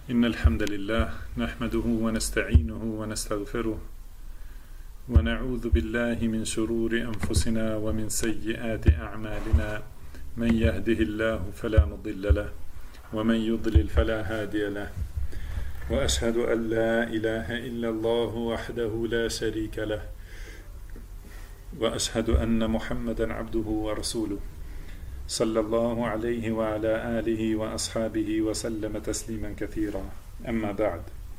إن الحمد لله نحمده ونستعينه ونستغفره ونعوذ بالله من شرور أنفسنا ومن سيئات أعمالنا من يهده الله فلا مضل له ومن يضلل فلا هادي له وأشهد أن لا إله إلا الله وحده لا شريك له وأشهد أن محمدا عبده ورسوله صلى الله عليه وعلى آله وأصحابه وسلم تسليما كثيرا أما بعد.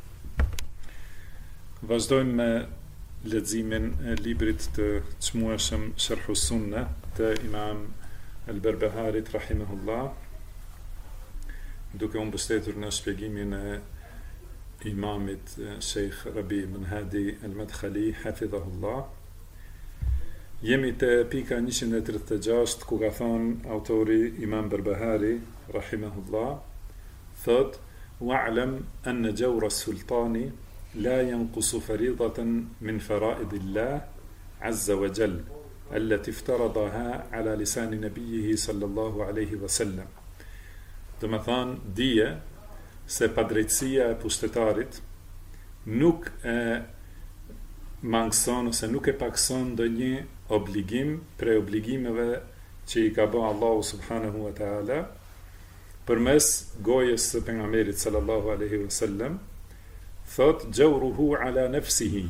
Vazhdojmë me leximin e librit të çmueshëm Sharh us-Sunnah të Imam al-Barbaharit rahimahullah, duke u mbështetur në shpjegimin e imamit Sheikh Rabi ibn Hadi al-Madkhali hafidhahullah. Jemi te pika 136 ku ka thënë autori Imam Barbahari rahimahullah, thot: "Wa'lam anna jawra as-sultani la yanqusu faridatan min fara'idillah azza wa jall allati iftaradaha ala lisan nabiyhi sallallahu alaihi wasallam." Do të thonë, dije se padrejtësia e pushtetarit nuk e mangëson ose nuk e pakson ndonjë obligim prej obligimeve që i ka bërë Allahu subhanahu wa ta'ala përmes gojës së pejgamberit sallallahu alaihi wasallam. Thot: "Jawruhu ala nafsihi",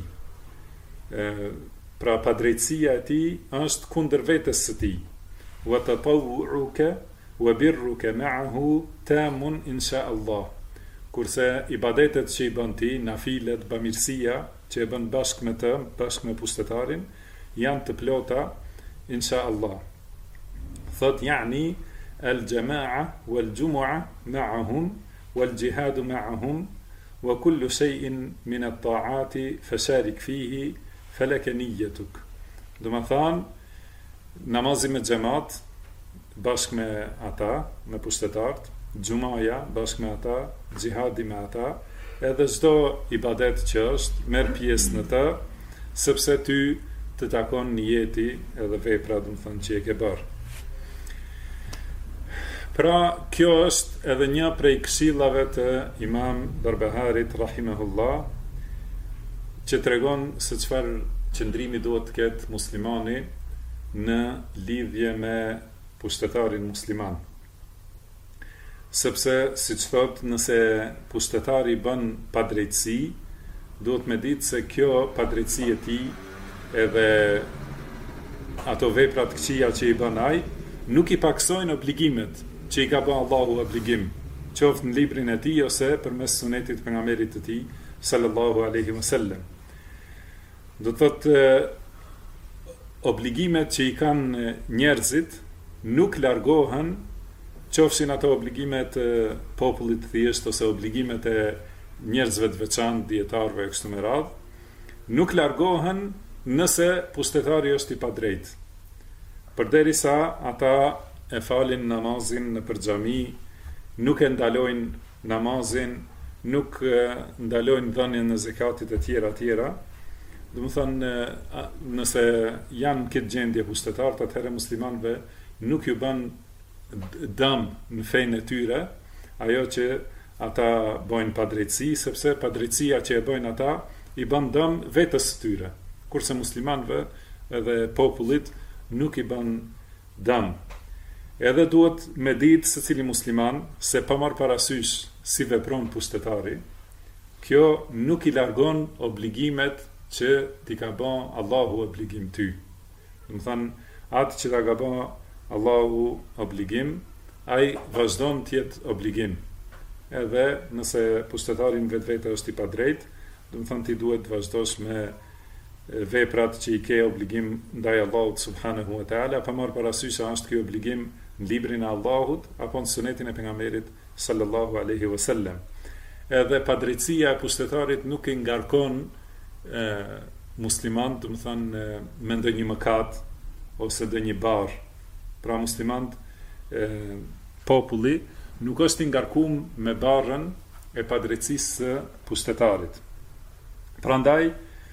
pra padrejtësia e tij është kundër vetes së tij. "Wa tatawwu'uka wa birruka ma'ahu tamun insha Allah", kurse ibadetet që i bën ti, nafilet, bamirësia që e bën bashkë me të, bashkë me pushtetarin, janë të plota insha Allah. Thot: "Yani al-jama'a wal-jumu'a ma'ahum wal-jihadu ma'ahum wa kullu shay'in min at-ta'ati fasharik fihi falaka niyyatuk." Do të thonë, namazi me xhamat bashkë me ata, me pushtetarët, xumaja bashkë me ata, xhihadi me ata, edhe çdo ibadet që është, merr pjesë në të, sepse ty të takon niyeti edhe vepra, do të thonë, që e ke bërë. Pra, kjo është edhe një prej këshillave të Imam Barbaharit rahimahullah, që tregon se çfarë qëndrimi duhet të ketë muslimani në lidhje me pushtetarin musliman. Sepse, siç thot, nëse pushtetari bën padrejtësi, duhet me ditë se kjo padrejtësi e tij edhe ato vepra të këqija që i bën ai nuk i paksojnë obligimet që i ka bën Allahu obligim, qoftë në librin e tij ose përmes sunetit të pejgamberit të tij sallallahu alaihi wasallam. Do të thotë, obligimet që i kanë njerëzit nuk largohen, qofshin ato obligimet e popullit të thjesht ose obligimet e njerëzve të veçantë, dietarëve e kështu me radhë, nuk largohen nëse pushtetari është i padrejtë. Përderisa ata e falin namazin në xhami, nuk e ndalojnë namazin, nuk ndalojnë dhënien e zakatit e tjera. Do të thonë, nëse janë këtë gjendje pushtetarët, atëherë muslimanëve nuk ju bën dëm në fenë e tyre ajo që ata bojnë padrejtësi, sepse padrejtësia që e bojnë ata i bën dëm vetes së tyre, kurse muslimanëve edhe popullit nuk i bën dëm. Edhe duhet me ditë secili musliman se pa marrë parasysh si vepron pushtetari, kjo nuk i largon obligimet që ti ka bën Allahu obligim ty. Do të thonë, atë që ta ka bën Allahu obligim, ai vazhdon të jetë obligim. Edhe nëse pushtetarin vetvete është i padrejtë, do të thonë ti duhet të vazhdosh me veprat që i ke obligim ndaj Allahut subhanahu wa ta'ala, pa marrë parasysh a është ky obligim në librin e Allahut apo në sunetin e pejgamberit sallallahu alaihi wasallam. Edhe padrejtësia e pushtetarit nuk i ngarkon musliman, do të thonë, me ndonjë mëkat ose ndonjë barr. Pra muslimant, populli nuk është i ngarkuar me barrën e padrejtësisë së pushtetarit. Prandaj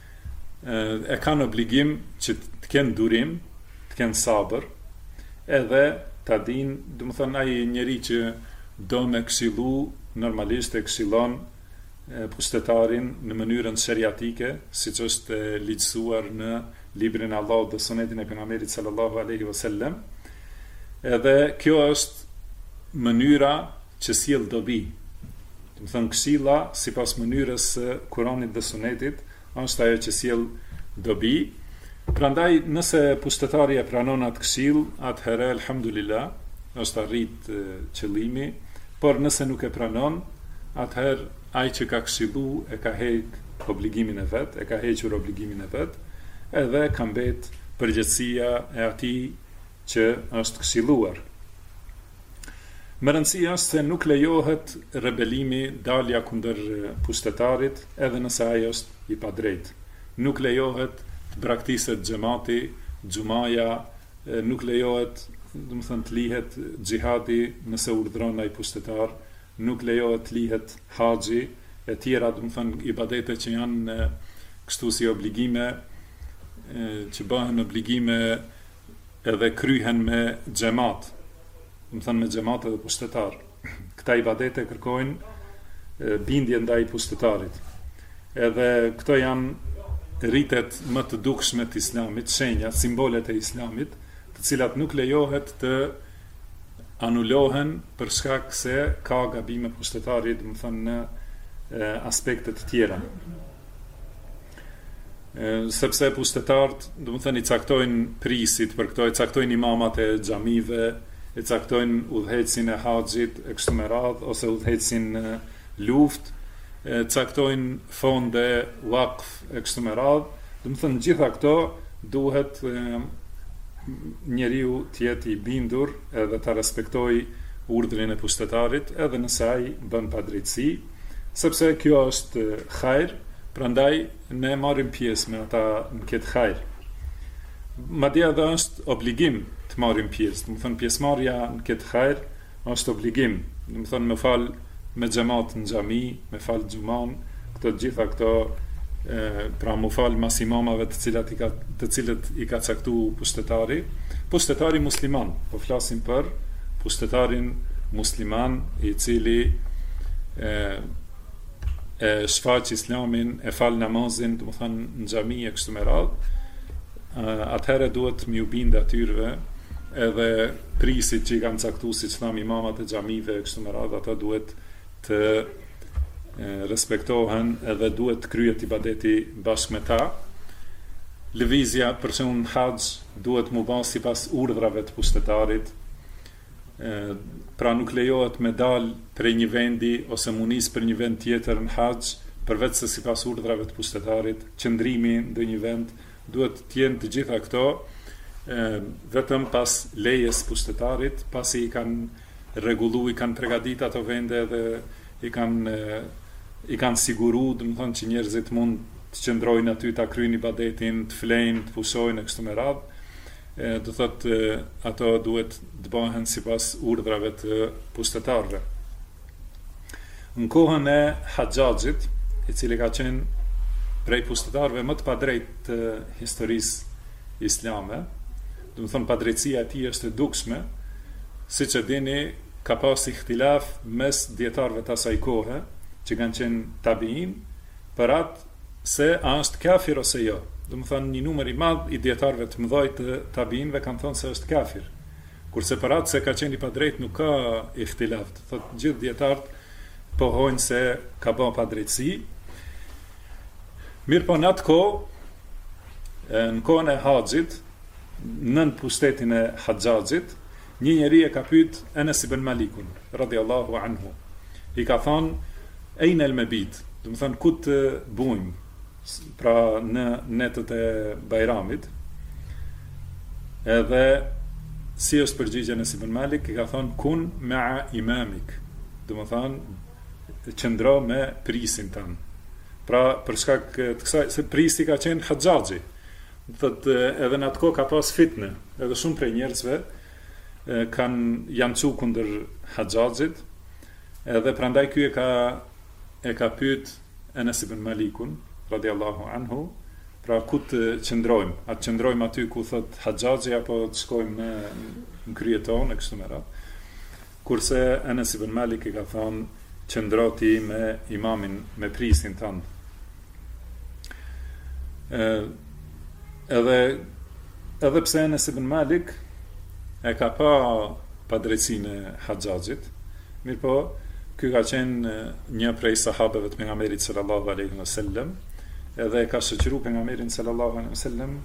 e kanë obligim që të kenë durim, të kenë sabër, edhe ta dinë, do të thonë, ai njeri që do me këshillu normalisht e këshillon pushtetarin në mënyrën sheriatike, siç është ligjësuar në librin e Allahut dhe sunetin e pejgamberit sallallahu alaihi wasallam. Edhe kjo është mënyra që sjell dobi. Do të thënë këshilla sipas mënyrës së Kuranit dhe Sunetit është ajo që sjell dobi. Prandaj nëse pushtetari e pranon atë këshill, atëherë elhamdulillah është arrit qëllimi, por nëse nuk e pranon, atëherë ai që ka këshillu e ka heq obligimin e vet, e ka hequr obligimin e vet, edhe ka mbet përgjegjësia e atij që është këshilluar. Më rëndësia është se nuk lejohet rebelimi, dalja kundër pushtetarit, edhe nëse ai është i padrejtë. Nuk lejohet braktiset xhamati, xumaja, nuk lejohet, do të thënë, të lihet xhihadi nëse urdhron ai pushtetar, nuk lejohet të lihet haxhi e tjera, do të thënë, ibadete që janë kështu si obligime, që bëhen obligime edhe kryhen me xhamat, do të thënë me xhamat edhe pushtetar. Këta ibadete kërkojnë bindje ndaj pushtetarit. Edhe këto janë rritet më të dukshme të islamit, shenjat, simbolet e islamit, të cilat nuk lejohet të anulohen për shkak se ka gabime pushtetarit, do të thënë në aspekte të tjera. Sepse pushtetarët, do të thënë, i caktojnë prisit për këto, i caktojnë imamat e xhamive, i caktojnë udhëhecin e haxhit e kështu me radhë, ose udhëhecin luftë, caktojnë fonde, waqf e kështu me radhë. Do të thënë, gjitha këto duhet njeriu të jetë i bindur edhe ta respektojë urdhrin e pushtetarit, edhe nëse ai bën padrejtësi, sepse kjo është hajr, prandaj ne marrim pjesë me ata në këtë hajr. Madje edhe është obligim të marrim pjesë, do të thënë pjesëmarrja në këtë hajr është obligim, do të thënë me fal me xhamat në xhami, me fal xhuman, këto gjitha këto pra mu fal mas imamave të cilët i ka caktuar pushtetari musliman, po flasim për pushtetarin musliman i cili e shfaq islamin, e fal namazin, do të thënë në xhami e kështu me radhë, atëherë duhet mi u bindë atyre edhe prisit që i kanë caktuar, siç thamë, imamat e xhamive e kështu me radhë, ata duhet të respektohen edhe duhet të kryet ibadeti bashkë me ta. Lëvizja për shembull në haxh duhet mu bë sipas urdhrave të pushtetarit. Pra nuk lejohet me dal prej një vendi ose mu nis për një vend tjetër në haxh përveç se sipas urdhrave të pushtetarit. Qëndrimi në një vend duhet të jenë të gjitha këto vetëm pas lejes pushtetarit, pasi i kanë rregulluar, i kanë përgatitur ato vende dhe i kanë siguru, do të thonë që njerëzit mund të qëndrojnë aty, ta kryejnë ibadetin, të flejnë, të pushojnë e kështu me radhë. Do thotë ato duhet të bëhen sipas urdhrave të pushtetarëve. Në kohën e Haxhaxhit, i cili ka qenë prej pushtetarëve më të padrejtë të historisë islame, do të thonë padrejtësia e tij është e dukshme, siç e dini, ka pas ihtilaf mes dietarëve të asaj kohe, që kanë qenë tabiin, për atë se a është kafir ose jo. Do të thonë një numër i madh i dietarëve të mëdhej të tabiinëve kanë thënë se është kafir. Kurse për atë se ka qenë i padrejt nuk ka ihtilaf. Thotë gjithë dietarët pohojnë se ka bën padrejtësi. Mirë po në atë kohë, në kohën e Haxhit, nën pushtetin e Haxhaxhit, një njeri e ka pyet Enes ibn Malikun, radhiyallahu anhu. I ka thonë Ejnë el me bit, do të thënë ku të bujmë, pra në netët e Bajramit, edhe si është përgjigja Enes ibn Malik, i ka thonë kun ma'a imamik, do të thënë qëndro me prisin tanë. Pra për shkak të kësaj, se prisi ka qenë Haxhaxhi, thotë edhe në atë kohë ka pas fitne, edhe shumë prej njerëzve janë çu kundër Haxhaxhit, edhe prandaj ky e ka pyet Enes ibn Malikun, radhiyallahu anhu, pra ku të qëndrojmë? A të qëndrojmë aty ku thot Haxhaxhi apo të shkojmë në krye tonë e kështu me radhë? Kurse Enes ibn Malik i ka thonë qëndro ti me imamin, me prisin tënd. Edhe pse Enes ibn Malik e ka pa drejtsinë e Haxhaxhit, mirë po, ky ka qenë një prej sahabeve të pejgamberit sallallahu alaihi wasallam, edhe e ka shoqëruar pejgamberin sallallahu alaihi wasallam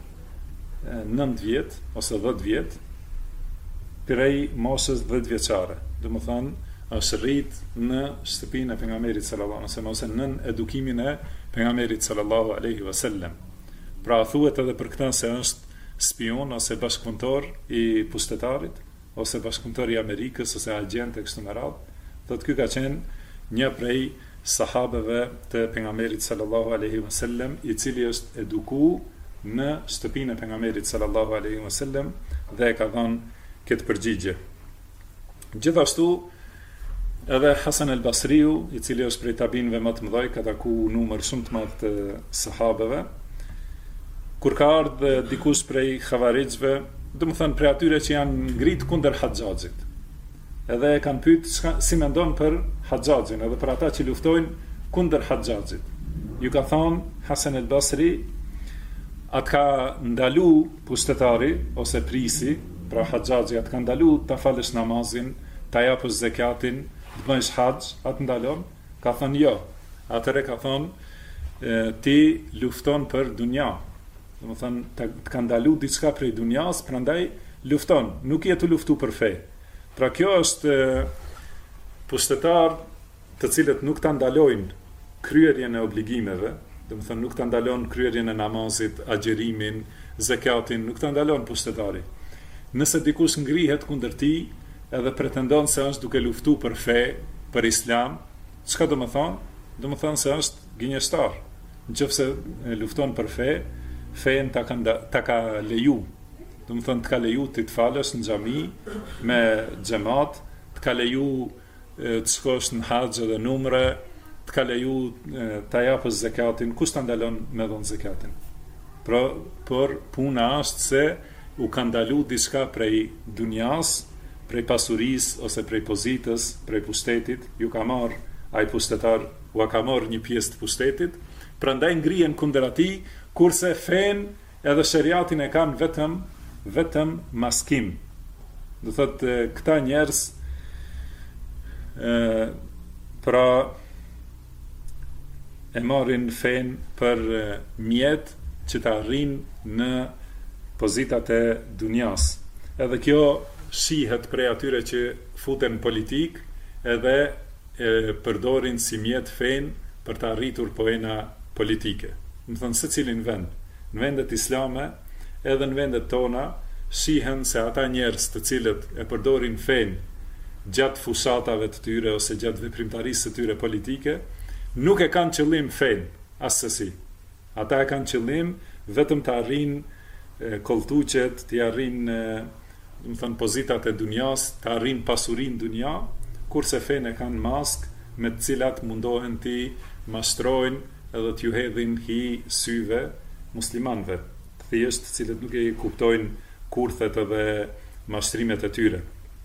9 vjet ose 10 vjet prej moshës 10 vjeçare. Domethënë, është rrit në shtëpinë e pejgamberit sallallahu alaihi wasallam ose nën edukimin e pejgamberit sallallahu alaihi wasallam. Pra thuhet edhe për këtë se është spion ose bashkëpunëtor i pushtetarit ose bashkëpunëtor i Amerikës ose agent e kështu me radhë. Thotë ky ka qenë një prej sahabeve të pejgamberit sallallahu alaihi wasallam, i cili është edukuar në shtëpinë e pejgamberit sallallahu alaihi wasallam dhe e ka dhënë këtë përgjigje. Gjithashtu edhe Hasan al-Basriu, i cili është prej tabinëve më të mëdhej, ka takuar numër shumë të madh të sahabeve. Kur ka ardhur dikush prej Khavarixhve, domethënë prej atyre që janë ngrit kundër Haxhaxhit, edhe e kanë pyet si mendon për Haxhaxhin, edhe për ata që luftojnë kundër Haxhaxhit. Ju ka thonë Hasan al-Basri, atë ka ndalu pushtetari ose prisi, pra Haxhaxhi atë ka ndalu ta falësh namazin, ta japësh zakatin, të bësh haxh, atë ndalon. Ka thonë jo. Atëre ka thonë ti lufton për dunja. Domethënë të ka ndalu diçka prej dunjas, prandaj lufton, nuk je të luftu për fe. Pra kjo është pushtetar të cilët nuk ta ndalojnë kryerjen e obligimeve, domethënë nuk ta ndalon kryerjen e namazit, agjerimin, zakatin, nuk ta ndalon pushtetari. Nëse dikush ngrihet kundër tij edhe pretendon se është duke luftu për fe, për islam, çka do të thonë? Do të thonë se është gënjeshtar. Nëse lufton për fe, fen ta ka leju. Do të thonë të ka leju ti të falësh në xhami me xhamat, të ka leju të shkosh në haxh dhe në umre, të ka leju ta japësh zakatin, kush ta ndalon me dhon zakatin? Por puna është se u ka ndalu diçka prej dunjas, prej pasurisë ose prej pozitës, prej pushtetit, ju ka marr ai pushtetar, u ka marr një pjesë të pushtetit, prandaj ngrihen kundër atij, kurse fen edhe shariatin e kanë vetëm maskim. Do thotë këta njerëz pra e marrin fen për mjet që të arrijnë në pozitat e dunjas. Edhe kjo shihet prej atyre që futen politik edhe përdorin si mjet fen për të arritur poena politike. Më thënë se cilin vend, në vendet islame edhe në vendet tona, shihen se ata njerëz të cilët e përdorin fen gjatë fushatave të tyre ose gjatë veprimtarisë të tyre politike, nuk e kanë qëllim fen, asësi. Ata e kanë qëllim vetëm të arrijnë kolltuqet, të arrijnë do të thënë pozitat e dunjas, të arrijnë pasurinë dunja, kurse fen e kanë mask me të cilat mundohen të mashtrojnë edhe t'ju hedhin hi syve muslimanëve, thjesht të cilët nuk e kuptojnë kurthet edhe mashtrimet e tyre.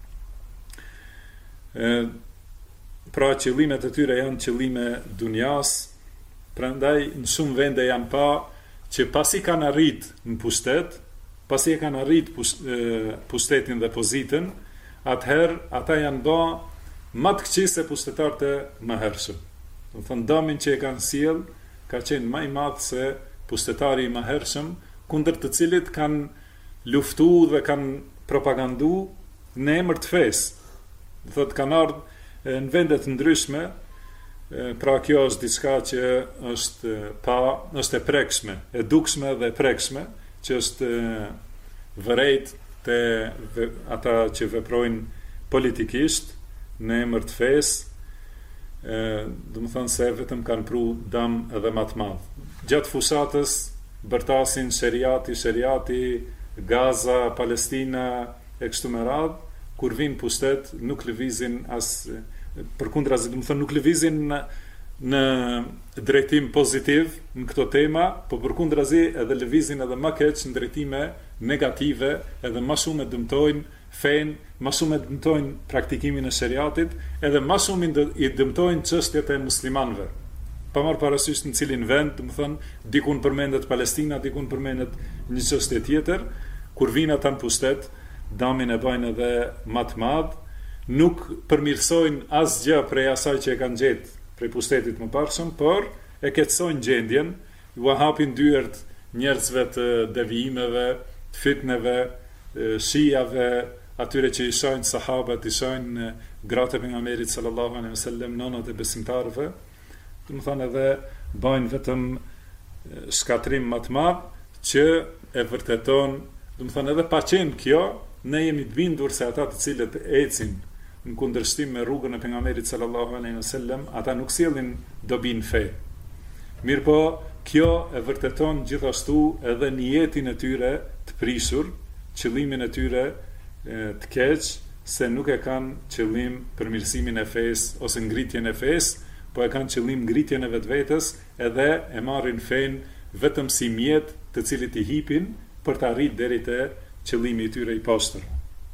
Pra qëllimet e tyre janë qëllime dunjas, prandaj në shumë vende janë pa që pasi kanë arrit në pushtet, pasi e kanë arrit pushtetin dhe pozitën, atëherë ata janë ba më të këqij se pushtetarët e mëhershëm. Do të thonë damin që e kanë sjell ka qenë më i madh se pushtetari i mëhershëm, kundër të cilit kanë luftuar dhe kanë propaganduar në emër të fesë. Do thotë kanë ardhur në vende të ndryshme, pra kjo është diçka që është e prekshme, e dukshme dhe e prekshme, që është vërejt të ata që veprojnë politikisht në emër të fesë, do të thonë se vetëm kanë pru dëm edhe më të madh. Gjatë fushatës bërtasin sheriati, Gaza, Palestina e kështu me radhë, kur vinë pushtet nuk lëvizin as përkundrazi, do të thonë nuk lëvizin në drejtim pozitiv në këto tema, po përkundrazi edhe lëvizin edhe më keq në drejtime negative, edhe më shumë e dëmtojnë fen, më shumë e dëmtojnë praktikimin e shariatit, edhe më shumë i dëmtojnë çështjet e muslimanëve. Pa marrë parasysh në cilin vend, do të thonë, dikun përmendet Palestina, dikun përmendet një çështje tjetër, kur vinë ata në pushtet, damin e bajnë edhe më të madh, nuk përmirësojnë asgjë prej asaj që e kanë gjetë prej pushtetit më parshëm, por e keqsojnë gjendjen, ju hapin dyert njerëzve të devijimeve, të fitneve, shijave, atyre që i shohin sahabët, i shohin gratë e pejgamberit sallallahu alaihi wasallam, nonat e besimtarëve, do të thonë edhe bajnë vetëm shkatrim më të madh që e vërteton, do të thonë edhe pa qenë kjo, ne jemi të bindur se ata të cilët ecin në kundërshtim me rrugën e pejgamberit sallallahu alaihi wasallam, ata nuk sjellin dobi në fe. Mirpo kjo e vërteton gjithashtu edhe niyetin e tyre të prishur, qëllimin e tyre të keq, se nuk e kanë qëllim përmirësimin e fesë ose ngritjen e fesë, po e kanë qëllim ngritjen e vetvetes, edhe e marrin fen vetëm si mjet të cilit i hipin për të arritur deri te qëllimi i tyre i poshtër.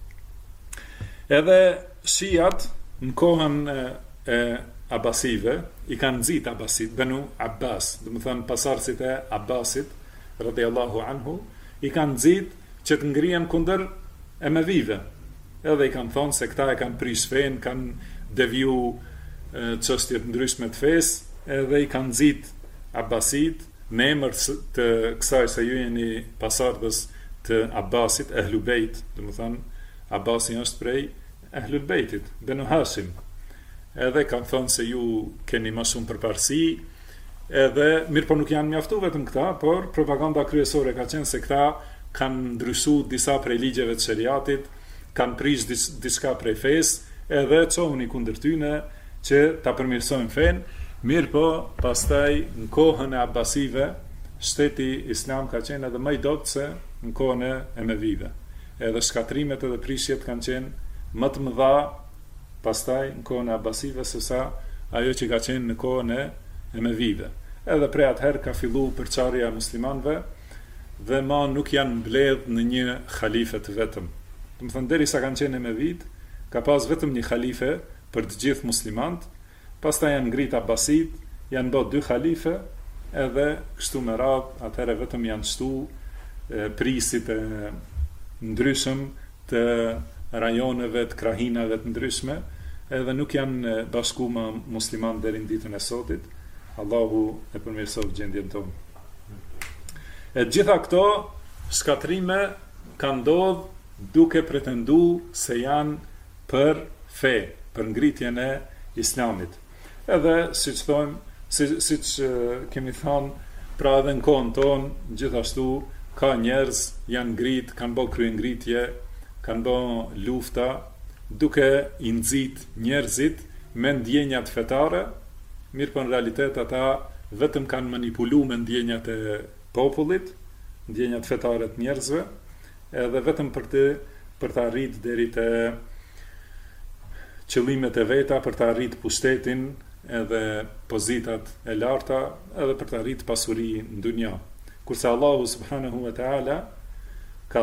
Edhe shijat në kohën e Abasive i kanë nxit Abasit, Banu Abbas, do të thonë pasardhësit e Abbasit radhiyallahu anhu, i kanë nxit që të ngrihen kundër Emevive. Edhe i kanë thonë se këta e kanë prish fen, kanë deviju çështje të ndryshme të fesë, edhe i kanë nxit Abbasit në emër të kësaj se ju jeni pasardhës të Abbasit, Ehlul Bejt, do të thonë Abbasi është prej Ehlul Bejtit, Banu Hashim. Edhe kanë thonë se ju keni më shumë përparësi, edhe mirë po nuk janë mjaftu vetëm këta, por propaganda kryesore ka qenë se këta kanë ndryshuar disa prej ligjeve të shariatit, kanë prish diçka prej fesë, edhe çohuni kundër tyne që ta përmirësojnë fen, mirë po pastaj në kohën e Abbasive, shteti islam ka qenë edhe më i dobët se në kohën e Emevive. Edhe shkatrimet edhe prishjet kanë qenë më të mëdha pastaj në kohën e Abbasive se sa ajo që ka qenë në kohën e Emevive. Edhe prej atëherë ka filluar përçarja e muslimanëve dhe ma nuk janë mbledh në një khalife të vetëm. Do të thonë derisa kanë qenë Emevit, ka pas vetëm një khalife për të gjithë muslimant, pastaj janë ngrit Abbasit, janë bërë 2 khalife, edhe kështu me radhë, atëherë vetëm janë shtu prisit e ndryshëm të rajoneve, të krahinave të ndryshme, edhe nuk janë bashku me musliman deri në ditën e sotit. Allahu e përmirësoj gjendjen tonë. E gjitha këto shkatrime kanë ndodhur duke pretenduar se janë për fe, për ngritjen e islamit. Edhe siç thojmë, siç kemi thënë, pra edhe në kohën tonë, gjithashtu ka njerëz janë ngrit, kanë bërë kryengritje, kanë bërë lufta, duke i nxit njerëzit me ndjenjat fetare, mirë po në realitet ata vetëm kanë manipuluar me ndjenjat e popullit, ndjenjat fetare të njerëzve, edhe vetëm për të arritur deri te qëllimet e veta, për të arritur pushtetin edhe pozitat e larta, edhe për të arritur pasuri në dunja. Kurse Allahu subhanahu wa taala ka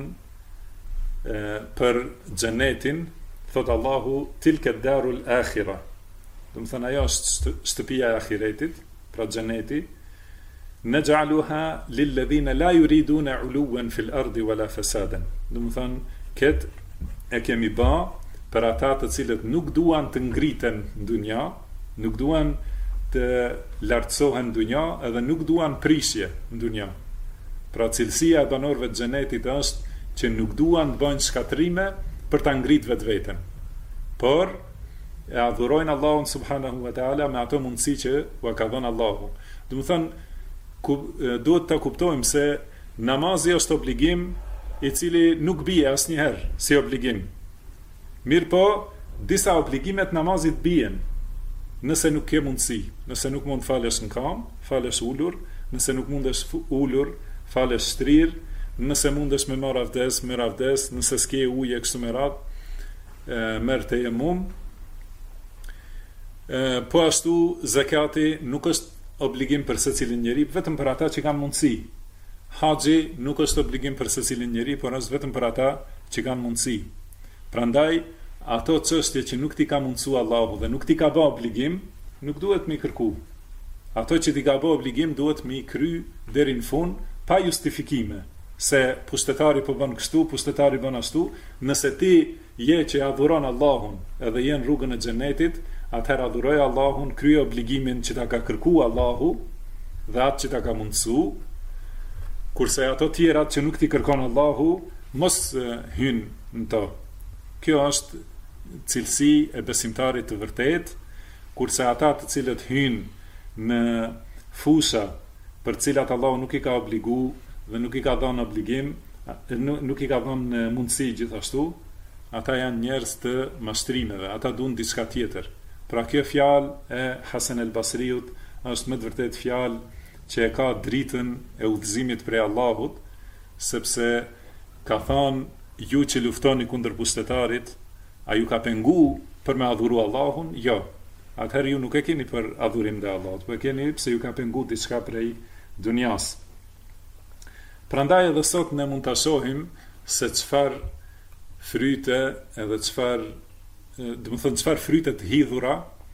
thënë për xhenetin, thot Allahu tilka darul akhirah. Do të thënë ajo është shtëpia e ahiretit, pra xheneti, naj'aluha lil ladhina la yuriduna 'uluwan fil ardi wala fasadan. Do të thënë kët e kemi bë për ata të cilët nuk duan të ngriten në dunja, nuk duan të lartësohen në dunja, edhe nuk duan prishje në dunja. Pra cilësia e banorëve të xhenetit është që nuk duan të bëjnë shkatrime për ta ngritur vetveten, por e adhurojnë Allahun subhanahu wa taala me ato mundësi që u ka dhënë Allahu. Do të thonë duhet ta kuptojmë se namazi është obligim i cili nuk bie asnjëherë si obligim. Mirë po, disa obligimet namazit bien, nëse nuk ke mundësi, nëse nuk mund falesh në kam, falesh ulur, nëse nuk mundesh ulur, falesh shtrir, nëse mundesh me marr avdes, merr avdes, nëse s'ke ujë kështu me radhë, merr tejemmum. Po ashtu zakati nuk është obligim për secilin njeri, vetëm për ata që kanë mundësi. Haxhi nuk është obligim për secilin njeri, por është vetëm për ata që kanë mundësi. Prandaj, ato çështje që nuk ti ka mundësu Allahu dhe nuk ti ka bë obligim, nuk duhet mi kërku. Ato që ti ka bë obligim duhet mi kry deri në fund pa justifikime, se pushtetari po bën kështu, pushtetari bën ashtu. Nëse ti je që adhuron Allahun edhe je në rrugën e xhenetit, atëherë adhuroj Allahun, kryej obligimin që ta ka kërku Allahu dhe atë që ta ka mundësu, kurse ato tjerat që nuk ti kërkon Allahu, mos hyn në to. Kjo është cilësi e besimtarit të vërtet, kurse ata të cilët hyn në fusha për cilat Allahu nuk i ka obligu dhe nuk i ka dhënë obligim, nuk i ka dhënë mundësi gjithashtu, ata janë njerëz të mashtrimeve, ata duan diçka tjetër. Pra kjo fjalë e Hasan el-Basriut është me të vërtet fjalë që e ka dritën e udhëzimit prej Allahut, sepse ka thënë ju që luftoni kundër pushtetarit, a ju ka pengu për me adhuru Allahun? Jo. Atëherë ju nuk e keni për adhurim dhe Allahut, po e keni pse ju ka pengu diçka prej dunjas. Prandaj edhe sot ne mund ta shohim se çfarë fryte edhe çfarë fryte të hidhura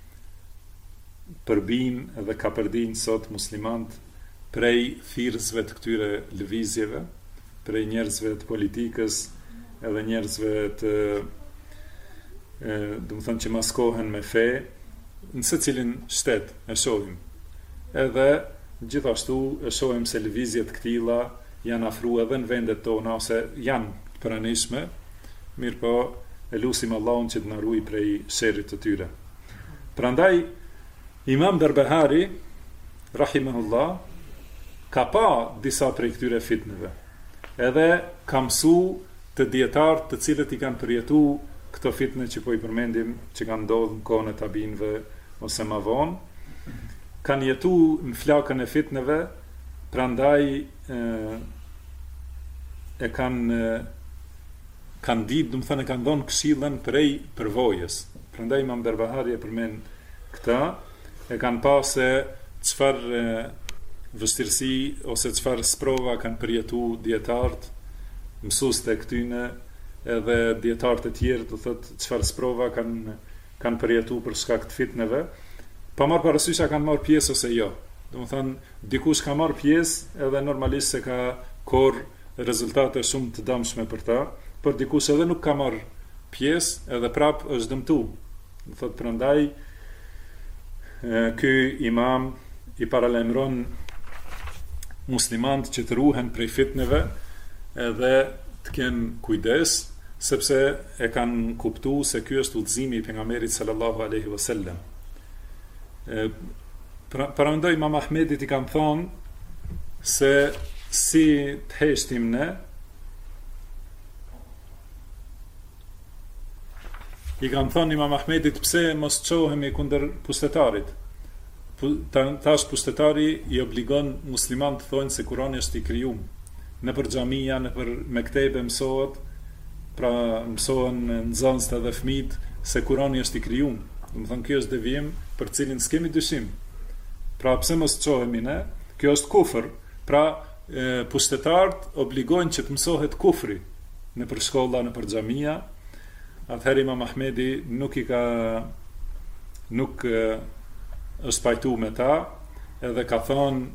përbin edhe ka përdin sot muslimant prej thirrësve të këtyre lëvizjeve, prej njerëzve të politikës edhe njerëzve të që maskohen me fe, në secilin shtet e shohim. Edhe gjithashtu e shohim se lëvizjet këtilla janë afru edhe në vendet tona, ose janë të pranishme, mirë po e lusim Allahun që të na ruaj prej sherrit të tyre. Prandaj Imam Berbehari rahimahullah ka pa disa prej këtyre fitneve, edhe ka mësu të dietarë të cilët i kanë përjetu këto fitne që po i përmendim, që kanë ndodhur në kohën e tabinëve ose më vonë, kanë jetu në flakën e fitneve, prandaj e kanë ditë, do të thënë kanë dhënë këshillën prej përvojës. Prandaj Imam Berbehari e përmend këtë, e kanë pasë se çfarë vështirësi ose çfarë sprova kanë përjetu dietarët, mësues të këtyne edhe dietarët e tjerë, do thotë çfarë sprova kanë përjetu për shkak të fitneve, pa marrë parasysh a kanë marrë pjesë ose jo. Do të thënë dikush ka marrë pjesë edhe normalisht se ka korrë rezultate shumë të dëmshme për ta, por dikush edhe nuk ka marrë pjesë edhe prap është dëmtu. Do thotë prandaj ky imam i paralajmëron muslimanët që të ruhen prej fitneve edhe të kenë kujdes, sepse e kanë kuptu se ky është udhëzimi i pejgamberit sallallahu alaihi wasallam. Parandoj Imam Ahmedit i kanë thonë se si të heshtim ne, i kanë thonë Imam Ahmedit pse mos çohemi kundër pushtetarit. Tash pushtetari i obligon musliman të thonë se Kurani është i krijuar. Në për xhamia, në për mektebe mësohet, pra mësohen nxënësit dhe fëmijët se Kurani është i krijuar. Do të thonë kjo është devijim për cilin s'kemi dyshim. Pra pse mos çohemi ne? Kjo është kufër. Pra pushtetarët obligojnë që të mësohet kufri në për shkolla, në për xhamia. Atëherë Imam Ahmedi nuk është pajtu me ta, edhe ka thonë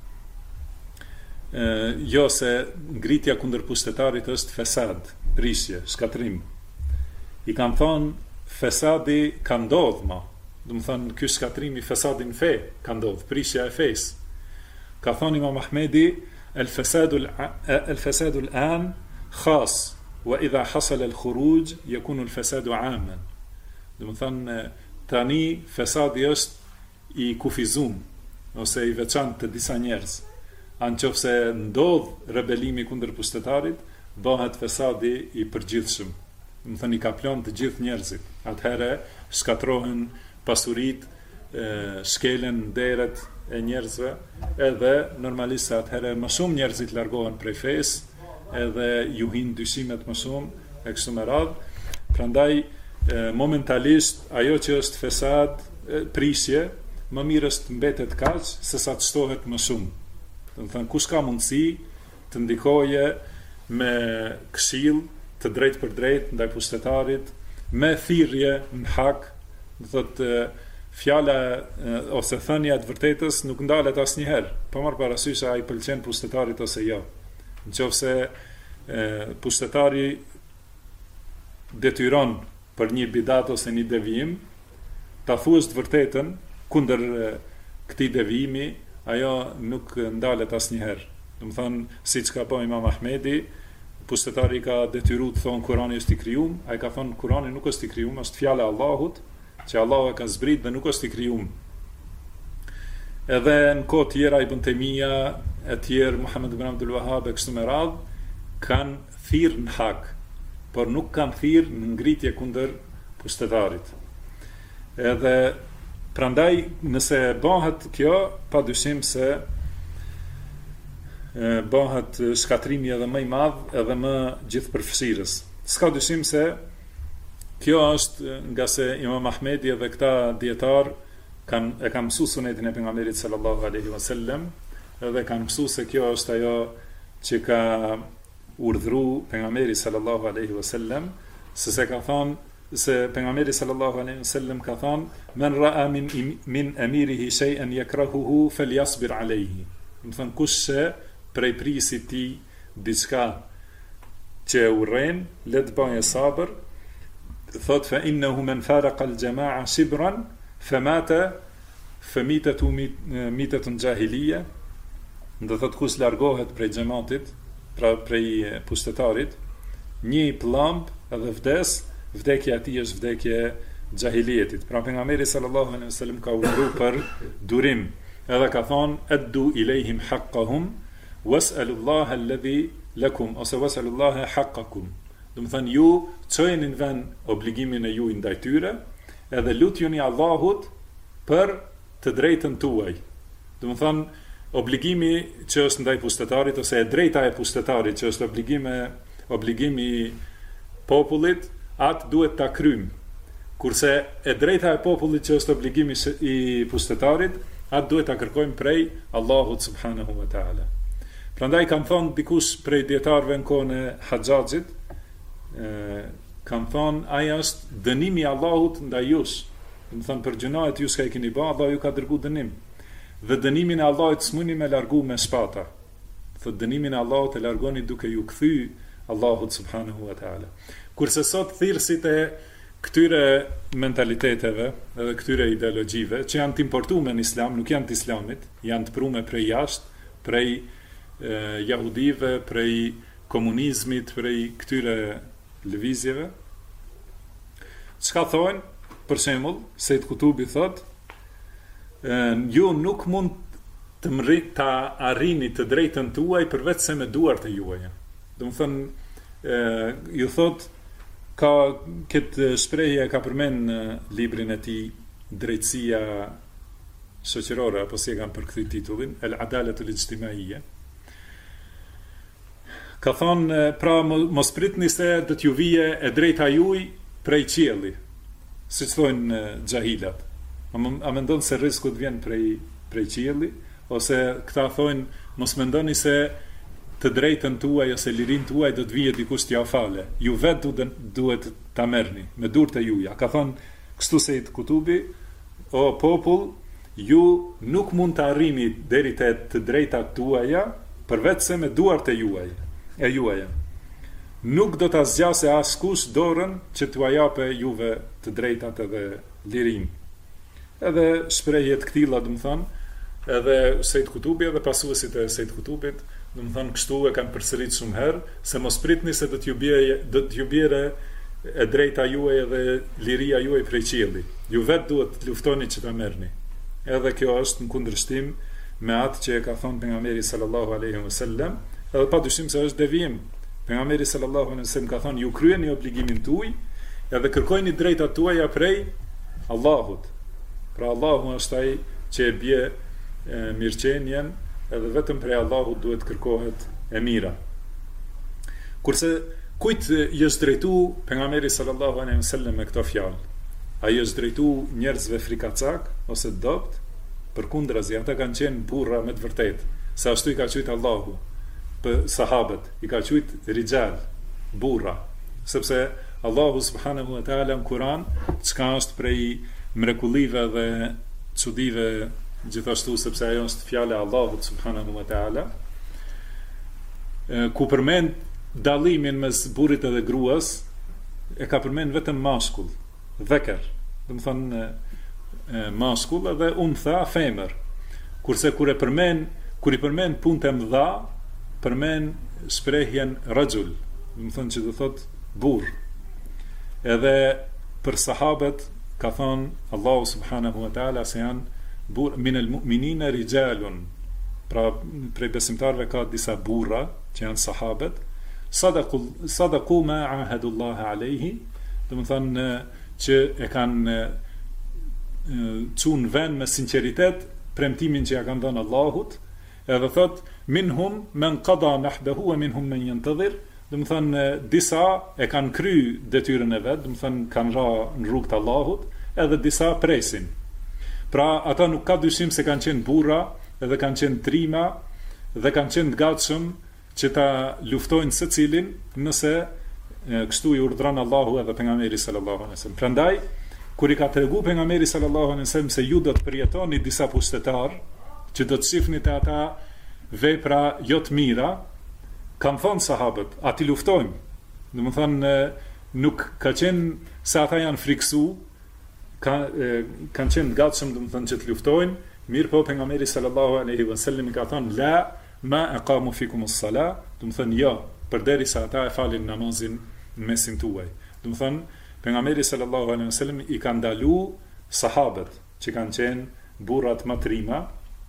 jo se ngritja kundër pushtetarit është fesad, prishje, shkatrim. I kanë thonë fesadi ka ndodhë ma, do të thonë ky shkatrimi fesadin fe ka ndodhë, prishja e fesë. Ka thonë Imam Ahmedi el-fesadu al-an khas, wa idha hasala al-khuruj yakunu al-fasadu 'aman. Do të thonë tani fesadi është i kufizum ose i veçantë të disa njerëz. Anëse ndodh rebelimi kundër pushtetarit, bëhet fesadi i përgjithshëm. Do të thonë i kaplon të gjithë njerëzit. Atëherë shkatrohen pasuritë, shkelen deret e njerëzve, edhe normalisht atëherë më shumë njerëzit largohen prej fesë, edhe ju hin dyshimet më shumë e kështu me radhë. Prandaj momentalisht ajo që është fesad prishje, më mirë është mbetet kaq se sa të shtohet më shumë. Do të thënë, kush ka mundësi të ndikoje me këshill të drejtë për drejtë ndaj pushtetarit, me thirrje në hak, do thotë fjala ose thënia e vërtetës nuk ndalet asnjëherë, pa marrë parasysh a i pëlqen pushtetarit ose jo. Nëse pushtetari detyron për një bidat ose një devijim, ta thuash të vërtetën kundër këtij devijimi, ajo nuk ndalet asnjëherë. Do të thonë, siç ka po Imam Ahmedi, pushtetari ka detyruar të thonë Kurani është i krijuar, ai ka thonë Kurani nuk është i krijuar, është fjala e Allahut, që Allahu e ka zbrit dhe nuk është i krijuar. Edhe në kohë tjera Ibn Taymija, e tjerë Muhammed ibn Abdul Wahhab e kështu me radhë, kanë thirrë në hak, por nuk kanë thirrë në ngritje kundër pushtetarit. Edhe prandaj nëse bëhet kjo, padyshim se bëhet shkatrimi edhe më i madh edhe më gjithëpërfshirës. S'ka dyshim se kjo është nga se Imam Ahmedi dhe këta dietar e kanë mësuar sunetin e pejgamberit sallallahu alaihi wasallam, dhe kanë mësuar se kjo është ajo që ka urdhëruar pejgamberi sallallahu alaihi wasallam, se ka thonë se pejgamberi sallallahu alaihi wasallam ka thonë men ra'a min amirihi shay'an yakrahuhu falyasbir alayhi. Do të thonë kush prej prisit ti diçka që e urren, le të bëjë sabër. Thot fa innahu man faraqa al-jama'a shibran famata famitatu mitatun jahiliya. Do thot kush largohet prej xhamatit, pra prej pushtetarit, një pllumb edhe vdekja e tij është vdekje xahilietit. Pra pejgamberi sallallahu alaihi wasallam ka urdhëruar për durim, edhe ka thonë addu ilehim haqqahum was'alullaha alladhi lakum ose was'alullaha haqqakum. Do të thënë ju çojeni në vend obligimin e juaj ndaj tyre, edhe lutjeni Allahut për të drejtën tuaj. Do të thënë obligimi që është ndaj pushtetarit ose e drejta e pushtetarit që është obligimi i popullit, atë duhet ta kryjm. Kurse e drejta e popullit që është obligimi i pushtetarit, atë duhet ta kërkojmë prej Allahut subhanahu wa taala. Prandaj kam thonë dikush prej dietarëve në kohën e Haxhaxhit, kam thonë ai është dënimi i Allahut ndaj jush. Do të thonë për gjunahet ju s'ka i keni bë, Allahu ju ka dërguar dënim. Dhe dënimin e Allahut s'muni me largu me shpata. Thot dënimin e Allahut e largoni duke ju kthy Allahut subhanahu wa taala. Kurse sot thirrësit e këtyre mentaliteteve edhe këtyre ideologjive që janë të importuar në Islam, nuk janë të Islamit, janë të prume prej jashtë, prej jahudive, prej komunizmit, prej këtyre lëvizjeve. Çka thonë? Për shembull, Sejd Kutubi thot, ju nuk mund të arrini të drejtën tuaj përveç se me duart e juaja. Do të thënë, ju thot, ka këtë shprehje ka përmend në librin e tij Drejtësia shoqërore, apo si e kanë përkthyer titullin, Al-Adalatul Ijtimaiyya. Ka thonë, pra mos pritni se do t'ju vije e drejta juaj prej qielli, siç thonë xahilat. A mendon se rreziku të vjen prej qielli, ose këta thonë mos mendoni se të drejtën tuaj ose lirin tuaj do të vijë dikush t'ja fale. Ju vetë duhet ta merrni me durët e juaja. Ka thonë kështu Sejd Kutubi, o popull, ju nuk mund të arrini deri te të drejtat tuaja përveç se me duart e juaja. Nuk do ta zgjasë askush dorën që t'ua japë juve të drejtat edhe lirin. Edhe shprehje të këtilla, do të thonë, edhe Sejd Kutubi edhe pasuesit e Sejd Kutubit, do të thonë kështu e kanë përsëritur shumë herë, se mos pritni se do t'ju bjerë e drejta juaj edhe liria juaj prej qiellit. Ju vetë duhet të luftoni që ta merrni. Edhe kjo është në kundërshtim me atë që e ka thënë pejgamberi sallallahu alaihi wasallam, edhe padyshim se është devijim. Pejgamberi sallallahu alaihi wasallam ka thënë ju kryeni obligimin tuaj, edhe kërkojini drejtat tuaja prej Allahut. Pra Allahu është ai që e bie mirëqenien, edhe vetëm prej Allahut duhet kërkohet e mira. Kurse kujt i është drejtuar pejgamberi sallallahu alaihi wasallam me këto fjalë? ai është drejtu njerëzve frikacak ose dopt, përkundrazi ata kanë qenë burra me të vërtetë, se ashtu i ka thujt Allahu për sahabët, i ka thujt rijal, burra, sepse Allahu subhanahu wa taala në Kur'an, çka është prej mrekullive dhe çudive, gjithashtu sepse ajo është fjala e Allahut subhanahu wa taala, ku përmend dallimin mes burrit edhe gruas, e ka përmend vetëm mashkull, dhekër, do të thonë mashkull edhe untha, femër. Kurse kur i përmend punët e mëdha, përmend shprehjen rajul, do të thonë që do thot burr. Edhe për sahabët ka thonë Allahu subhanahu wa taala se janë burr min al-mu'minina rijalun. Pra prej besimtarëve ka disa burra që janë sahabët, sadaqu ma ahadullah alayhi, do të thonë që e kanë çunë vend me sinqeritet premtimin që ja kanë dhënë Allahut, edhe thot minhum man qada nahbahu wa minhum man yantazir, do të thonë disa e kanë kry detyrën e vet, do të thonë kanë ra në rrugt të Allahut, edhe disa presin. Pra ata nuk ka dyshim se kanë qenë burra, edhe kanë qenë trima, dhe kanë qenë të gatshëm që ta luftojnë secilin nëse kështu i urdhron Allahu edhe pejgamberi sallallahu alaihi wasallam. Prandaj kur i ka tregu pejgamberi sallallahu alaihi wasallam se ju do të përjetoni disa pushtetar që do të shihni te ata vepra jo të mira, kanë thënë sahabët, a ti luftojmë? Domethënë nuk ka qenë se ata janë friksu, kanë qenë të gatshëm domethënë që të luftojnë, mirë po pejgamberi sallallahu alaihi wasallam i ka thënë la ma aqamu fikum as-salah, domethënë jo, përderisa ata e falin namazin në mesin tuaj. Domethënë pejgamberi sallallahu alaihi wasallam i ka ndalu sahabët që kanë qenë burrat më të rima,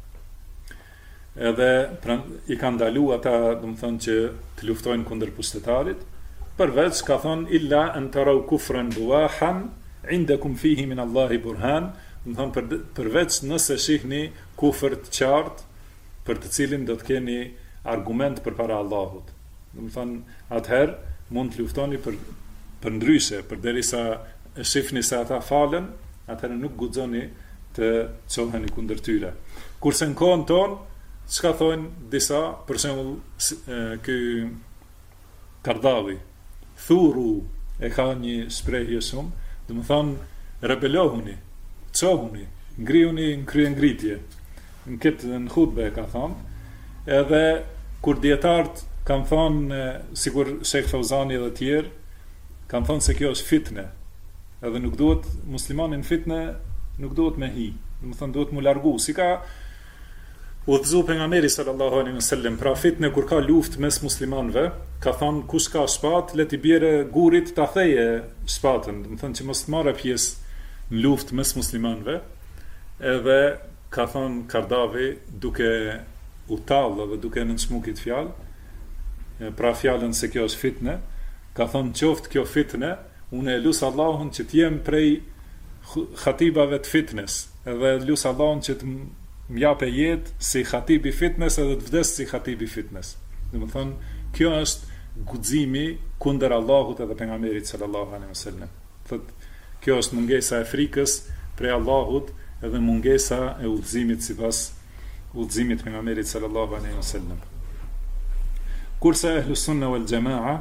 edhe i ka ndalu ata domethënë që të luftojnë kundër pushtetarit, përveç ka thonë illa an taraw kufran buwahan indakum fihi min Allahi burhan, domethënë përveç nëse shihni kufër të qartë për të cilin do të keni argument përpara Allahut. Domethënë atëherë mund të luftoni për ndryshe, përderisa e shihni se ata falen, atëherë nuk guxoni të çoheni kundër tyre. Kurse në kohën tonë, çka thonë disa, për shembull ky Kardavi, thuru e ka një shprehje shumë, domethënë rebelohuni, çohuni, ngrihuni në krye ngritje. Në hutbe ka thonë, edhe kur dietarët kanë thonë, sikur Sheikh Fauzani dhe tjerë, kanë thonë se kjo është fitne, edhe nuk duhet muslimanin fitne, nuk duhet me hi, domethënë duhet mu largu, si ka udhëzu pejgamberi sallallahu alaihi wasallam, pra fitne kur ka luftë mes muslimanëve, ka thonë kush ka shpatë, le t'i bjerë gurit ta theje shpatën, domethënë që mos të marrë pjesë në luftë mes muslimanëve, edhe ka thonë Kardavi duke u tallë dhe duke nënçmukit fjalë, pra fjalën se kjo është fitne, ka thonë qoftë kjo fitne, unë e lusë Allahun që t'jem prej khatibave të fitnes, edhe lusë Allahun që t'mjape jetë si khatibi fitnes edhe të vdes si khatibi fitnes. Dhe më thonë, kjo është guximi kundër Allahut edhe pejgamberit sallallahu alaihi wasallam. Thotë, kjo është mungesa e frikës prej Allahut, edhe mungesa e udhëzimit sipas udhëzimit pejgamberit sallallahu alaihi wasallam. Kurse Ahlus Sunna wal Jamaa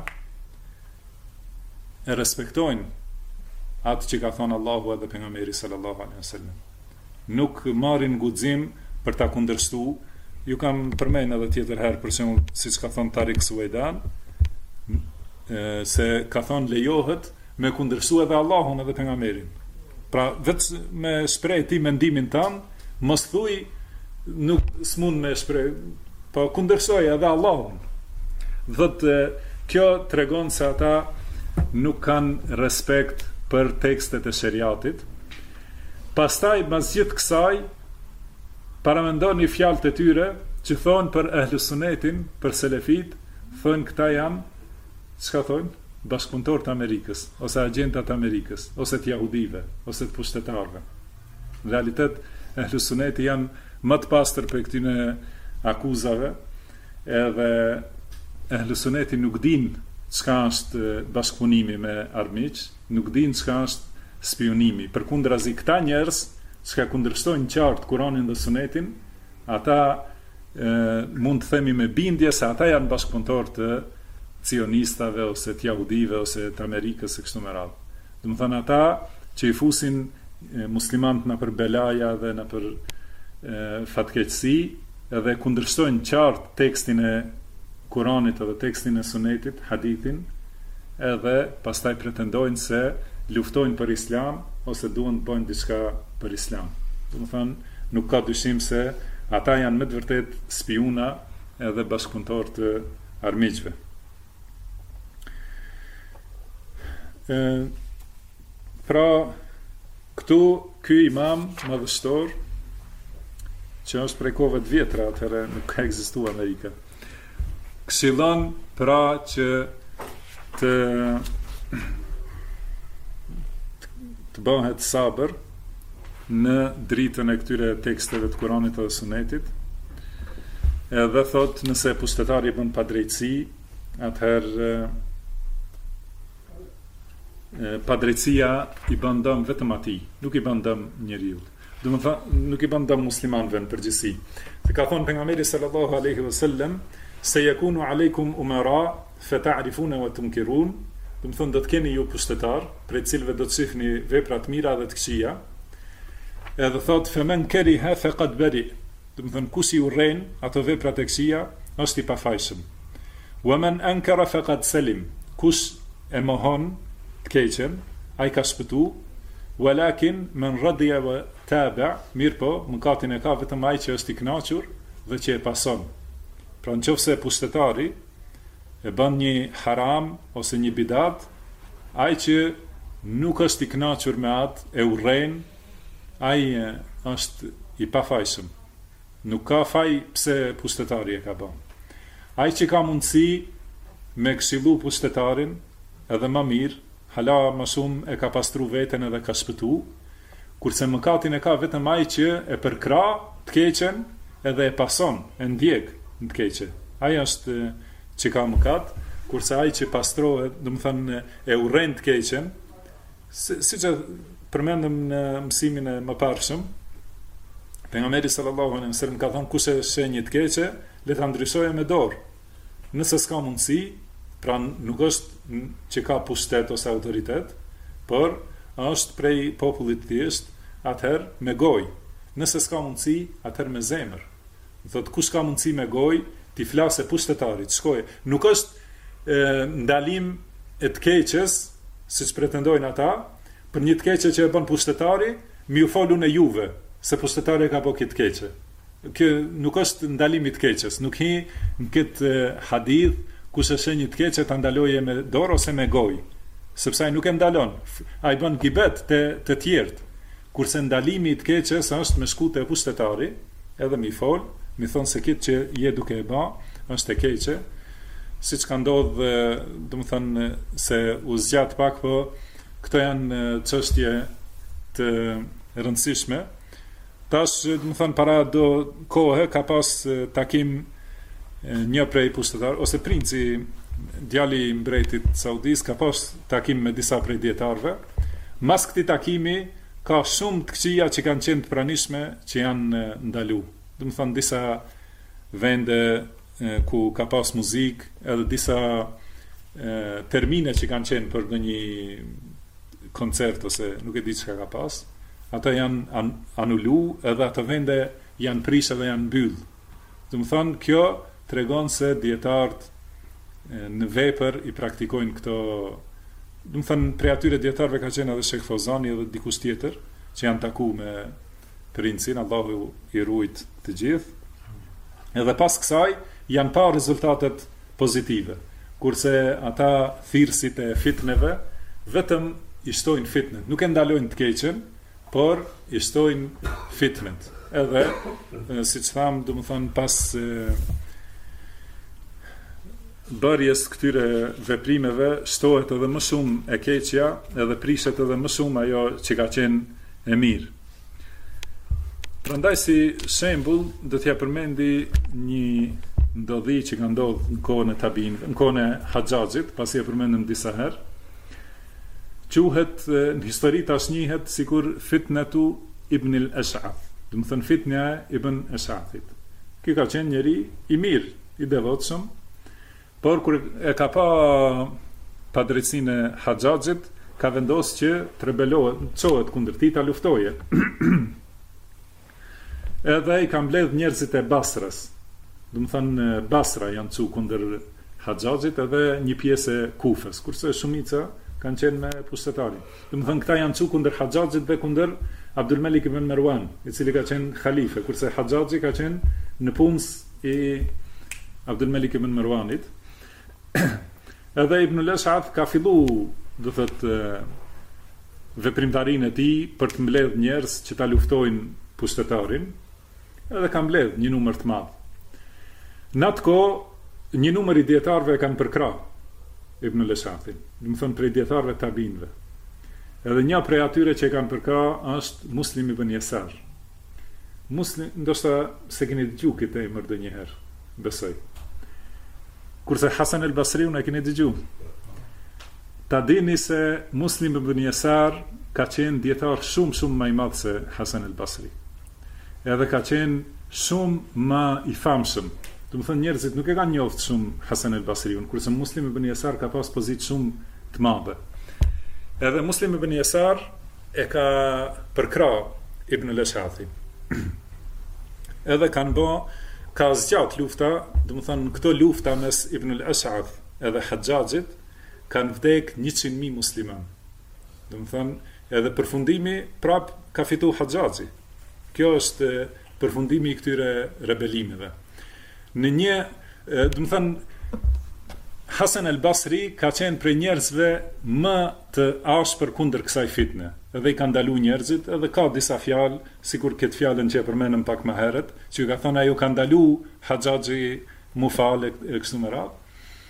e respektojnë atë që ka thonë Allahu edhe pejgamberi sallallahu alaihi wasallam. Nuk marrin guxim për ta kundërshtuar. Ju kam përmend edhe tjetër herë për shembull siç ka thonë Tariq Suwaidan, se ka thonë lejohet me kundërshtuar edhe Allahun edhe pejgamberin. Pra vetë me shpreh ti mendimin tan, mos thuj nuk s'mund me shpreh, po kundërshtoj edhe Allahun. Thotë kjo tregon se ata nuk kanë respekt për tekstet e sheriatit. Pastaj pas gjithë kësaj paramendoni fjalët e tyre që thonë për ehlusunetin, për selefit, thonë këta janë, çka thonë? Bashkëpunëtorët të Amerikës, ose agentat të Amerikës, ose të jahudive, ose të pushtetarve. Në realitet, ehlusuneti janë më të pastër për këtyne akuzave, edhe ehlusuneti nuk din çka është bashkëpunimi me armiq, nuk din çka është spionimi. Përkundrazi këta njerëz që kundërshtojnë qartë Kur'anin dhe Sunetin, ata mund të themi me bindje se ata janë bashkëpunëtor të cionistave ose të jahudive ose të Amerikës e kështu me radhë. Do të thënë ata që i fusin muslimanët në për belaja dhe në për fatkeqësi, edhe kundërshtojnë qartë tekstin e Kuranit edhe tekstin e Sunetit, hadithin, edhe pastaj pretendojnë se luftojnë për Islam ose duan të bëjnë diçka për Islam. Do të thënë, nuk ka dyshim se ata janë me të vërtet spiuna edhe bashkëpunëtor të armiqve. Pra, këtu ky imam madhështor, që është prej kohëve të vjetra, atëherë nuk ka ekzistuar Amerika, këshillon pra që të bëhet sabër në dritën e këtyre teksteve të Kuranit dhe Sunetit, edhe thot nëse pushtetari bën padrejtësi, atëherë padrejtësia i bën dëm vetëm atij, nuk i bën dëm njeriu. Do të thonë, nuk i bën dëm muslimanëve në përgjithësi. Se ka thonë pejgamberi sallallahu alaihi wasallam, se yakunu aleikum umara fata'rifuna wa tunkirun, do të thonë do të keni ju pushtetar, prej cilëve do të shihni vepra të mira dhe të këqija. Edhe thot faman kariha faqad bari, do të thonë kush i urren ato vepra të këqija është i pafajshëm. Wa man ankara faqad salim, kush e mohon të keqen, ai ka shpëtu. Walakin man radiya wa taba, mirë po, mëkatin e ka vetëm ai që është i kënaqur dhe që e pason. Pra nëse pushtetari e bën një haram ose një bidat, ai që nuk është i kënaqur me atë, e urren, ai është i pafajshëm. Nuk ka faj pse pushtetari e ka bën. Ai që ka mundësi me këshillu pushtetarin edhe më mirë, hala më shumë e ka pastru veten edhe ka shpëtu, kurse mëkatin e ka vetëm ai që e përkra të keqen edhe e pason, e ndjek në të keqe. Ai është që ka mëkat, kurse ai që pastrohet, do të thënë e urren të keqen, siç e përmendëm në mësimin e mëparshëm, pejgamberi sallallahu alaihi wasallam ka thënë kush e sheh një të keqe, le ta ndryshojë me dorë. Nëse s'ka mundësi, pra nuk është që ka pushtet ose autoritet, por është prej popullit thjesht, atëherë me gojë. Nëse s'ka mundësi, atëherë me zemër. Thot kush ka mundësi me gojë, ti flasë pushtetarit, shkojë. Nuk është ndalim e të keqes, siç pretendojnë ata, për një të keqe që e bën pushtetari, mi u folun e juve, se pushtetari ka bërë këtë keqe. Kjo nuk është ndalim i të keqes, nuk hi në këtë hadith kush e sheh një të keqe ta ndaloje me dorë ose me gojë, sepse ai nuk e ndalon, ai bën gibet të tjerët. Kurse ndalimi i të keqes është me shkute e pushtetari, edhe mi fol, mi thonë se kitë që je duke e ba, është e keqe, siç ka ndodhë, do të thënë se u zgjat pak, po këto janë çështje të rëndësishme. Tash, do të thënë para do kohë ka pas takim një prej pushtetar ose princi, djali i mbretit saudis, ka pas takim me disa prej dietarëve. Mas këtij takimi ka shumë të këqija që kanë qenë të pranishme që janë ndalu. Do të thonë disa vende ku ka pas muzikë, edhe disa termine që kanë qenë për ndonjë koncert ose nuk e di çka ka pas, ata janë anulu, edhe ato vende janë prishë dhe janë mbyll. Do të thonë kjo tregon se dietarët në vepër i praktikojnë këto. Do të thënë prej atyre dietarëve ka qenë edhe Sheikh Fozani edhe dikush tjetër që janë takuar me princin, Allahu i ruajt të gjithë. Edhe pas kësaj janë pa rezultatet pozitive. Kurse ata thirrësit e fitneve vetëm i shtojnë fitnet, nuk e ndalojnë të keqen, por i shtojnë fitnet. Edhe siç tham, do të thënë pas bërjes këtyre veprimeve shtohet edhe më shumë e keqja, edhe prishet edhe më shumë ajo që ka qenë e mirë. Prandaj si shembull do t'ja përmendi një ndodhi që ka ndodhur në kohën e tabinëve, në kohën e Haxhaxhit, pasi e përmendëm disa herë, quhet në histori tash njihet sikur fitnatu ibn al-Ash'ath, do të thënë fitnja e ibn Ash'athit. Ky ka qenë njeri i mirë, i devotshëm, por kur e ka pa drejtsinë e Haxhaxhit, ka vendosur që të rebelohet, çohet kundër tij, ta luftoje. Edhe i ka mbledh njerëzit e Basrës. Do të thënë Basra janë çu kundër Haxhaxhit edhe një pjesë e Kufës, kurse shumica kanë qenë me pushtetarin. Do të thënë këta janë çu kundër Haxhaxhit dhe kundër Abdul Malik ibn Marwan, i cili ka qenë khalife, kurse Haxhaxhi ka qenë në punës i Abdul Malik ibn Marwanit. Edhe Ibn al-Ash'ath ka fillu, do thotë, veprimtarinë e tij për të mbledh njerëz që ta luftojnë pushtetarin, edhe ka mbledh një numër të madh. Në atë kohë, një numër i dietarëve kanë përkrah Ibn al-Ash'athin, do të thonë prej dietarëve tabinëve. Edhe një prej atyre që e kanë përkrah është Muslim ibn Yasar. Muslim, ndoshta se keni dëgjuar këtë emër ndonjëherë, besoj. Kurse Hasan al-Basriun e keni dëgjuar. Ta dini se Muslim ibn Yasar ka qenë dietar shumë më i madh se Hasan al-Basri. Edhe ka qenë shumë më i famshëm. Do të thënë njerëzit nuk e kanë njoft shumë Hasan al-Basriun, kurse Muslim ibn Yasar ka pas pozitë shumë të madhe. Edhe Muslim ibn Yasar e ka përkrah Ibn al-Ash'athin. Edhe ka zgjat lufta, do të thënë këto lufta mes Ibn al-Ash'ath edhe Haxhaxhit kanë vdek 100.000 musliman. Do të thënë edhe përfundimi prap ka fitu Haxhaxhi. Kjo është përfundimi i këtyre rebelimeve. Në një, do të thënë Hasan al-Basri ka qenë prej njerëzve më të ashpër kundër kësaj fitne. Edhe i ka ndalu njerëzit, edhe ka disa fjalë, sikur këtë fjalën që e përmenëm pak më herët, që ka thonë ajo ka ndalu Haxhaxhi mu falë e kështu me radhë.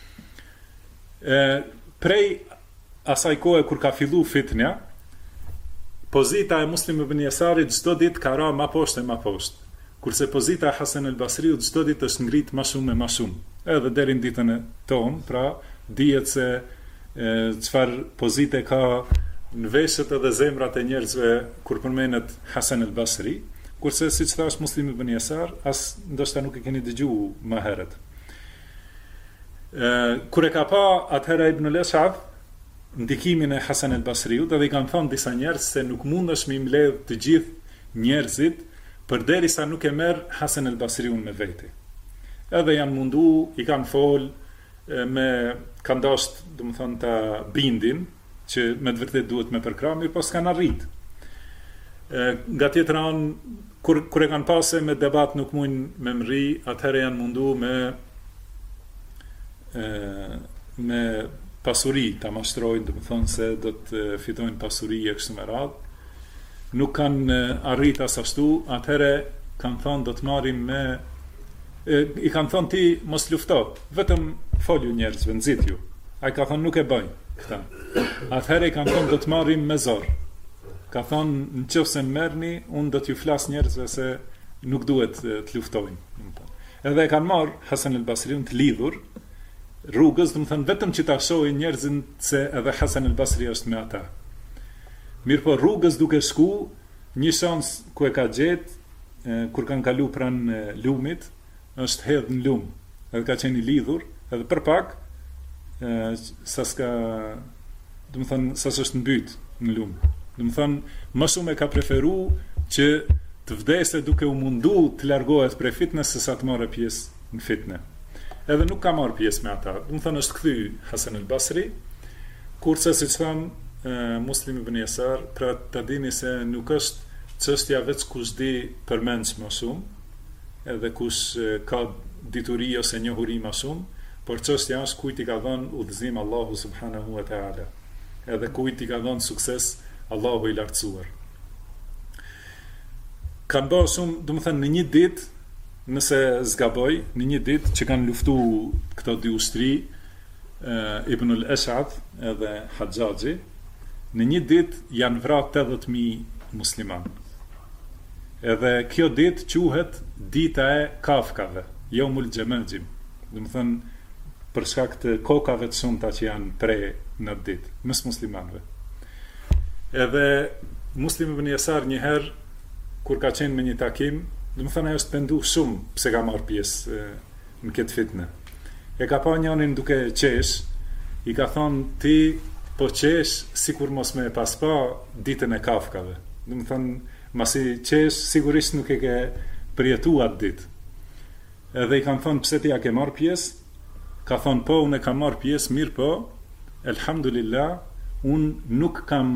Prej asaj kohe kur ka fillu fitnja, pozita e Muslim ibn Yasarit çdo ditë ka ra ma poshtë e ma poshtë, kurse pozita e Hasan al-Basriut çdo ditë është ngrit ma shumë e ma shumë. Edhe deri në ditën e tonë, pra dihet se çfarë pozite ka në veshët edhe zemrat e njerëzve kur përmenet Hasan al-Basri, kurse siç thash Muslim ibn Yasar, as ndoshta nuk e keni dëgjuar më herët. Kur e ka pa atëherë Ibn al-Ash'ath ndikimin e Hasan al-Basriut, edhe i kanë thënë disa njerëz se nuk mundesh me mbledh të gjithë njerëzit përderisa nuk e merr Hasan al-Basriun me vete. Edhe janë mundu, i kanë fol, kanë dasht, do më thënë, ta bindin, që me të vërtet duhet me përkrami, po s'kanë arrit. Nga tjetër anë, kur e kanë pase me debat nuk mujnë me mëri, atëherë janë mundu me pasuri, ta mashtrojnë, do më thënë se do të fitojnë pasuri e kështu me radhë. Nuk kanë arrit asashtu, atëherë kanë thënë do të marrim me i kanë thonë ti mos lufto, vetëm folju njerëzve, nxitju. Ai ka thonë nuk e bëj këta. Atëherë i kanë thonë do të marrim me zor. Ka thonë nëse merrni, unë do t'ju flas njerëzve se nuk duhet të luftojnë. Edhe e kanë marrë Hasan al-Basriun të lidhur rrugës, do të thënë vetëm që ta shohin njerëzin se edhe Hasan al-Basri është me ata. Mirë po rrugës duke shku, një shans ku e ka gjetë kur kanë kalu pranë lumit, është hedh në lum, edhe ka qenë i lidhur, edhe për pak sa është mbyt në lum. Do të thënë, më shumë e ka preferu që të vdesë duke u mundu të largohet prej fitnes se sa të marrë pjesë në fitne. Edhe nuk ka marrë pjesë me ata. Do të thënë është kthy Hasan al-Basri, kurse siç tham Muslim ibn Yasar, pra ta dini se nuk është çështja veç kush di përmendsh më shumë, edhe kush ka dituri ose njohuri më shumë, por çështja është kujt i ka dhënë udhëzim Allahu subhanahu wa taala, edhe kujt i ka dhënë sukses Allahu i lartësuar. Kanë bërë shumë, do të thënë në një ditë, nëse zgaboj, në një ditë që kanë luftu këto dy ushtri, Ibn al-Ash'ath edhe Haxhaxhi, në një ditë janë vrarë 80.000 musliman. Edhe kjo ditë quhet dita e kafkave, Yawmul Jamajim. Do të thënë për shkak të kokave të shumta që janë pre në ditë mes muslimanëve. Edhe Muslim ibn Yasar njëherë, kur ka qenë me një takim, dhe më thënë ajo është pendu shumë pse ka marrë pjesë në këtë fitnë. E ka pa njënin duke qesh, i ka thonë ti po qesh sikur mos me pas pa ditën e kafkave. Dhe më thënë, masi qesh, sigurisht nuk e ke përjetu atë ditë. Edhe i kanë thonë, pse ti ja ke marrë pjesë? Ka thonë, po, unë e kam marrë pjesë, mirë po, elhamdulillah, unë nuk kam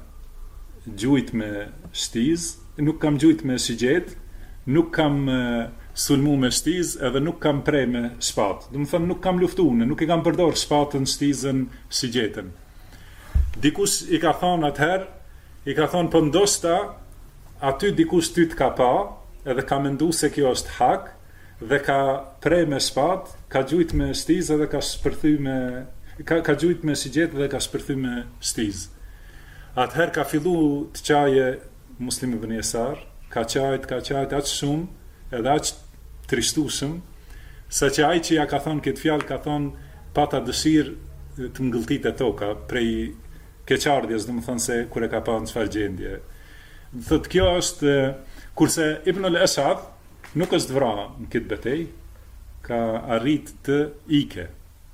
gjujt me shtiz, nuk kam gjujt me shigjet, nuk kam sulmu me shtiz, edhe nuk kam prej me shpat. Dhe më thënë, nuk kam luftu, nuk i kam përdor shpatën, shtizën, shigjetën. Dikush i ka thonë atëherë, i ka thonë, po ndoshta, aty dikush ty t'ka pa, edhe ka mendu se kjo është hak, dhe ka prej me shpat, ka gjujt me shtiz, edhe ka shpërthy me... Ka gjujt me shigjet dhe ka shpërthy me shtiz. Atëherë ka fillu të qaje Muslim ibn Yasar, ka qajt aqë shumë, edhe aqë trishtushëm, sa që ai që ja ka thonë këtë fjalë, ka thonë pata dëshirë të ngëlltit e toka, prej keqardhjes, dhe më thonë se kur e ka pa në çfarë gjendje. Thot, kjo është, kurse Ibn al-Ash'ath nuk është vra në këtë betej, ka arrit të ike.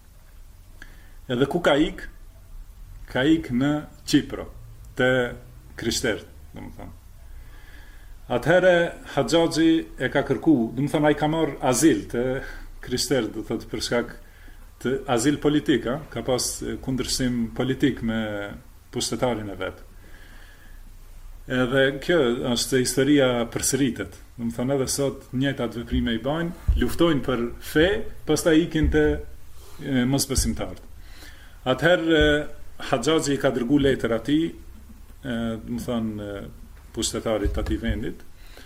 Edhe ku ka ik? Ka ik në Qipro, të krishterët, dhe më thonë. Atëherë, Haxhaxhi e ka kërku, dhe më thonë, a i ka marrë azil të krishterët, dhe thotë për shkak të azil politika, ka pas kundërshtim politik me pushtetarin e vetë. Edhe kjo është historia përsëritet. Do të thonë edhe sot njëjtat veprime i bajnë, luftojnë për fe, pastaj ikin te mosbesimtarët. Atëherë Haxhaxhi ka dërguar letër atij, do të thonë pushtetarit të atij vendit.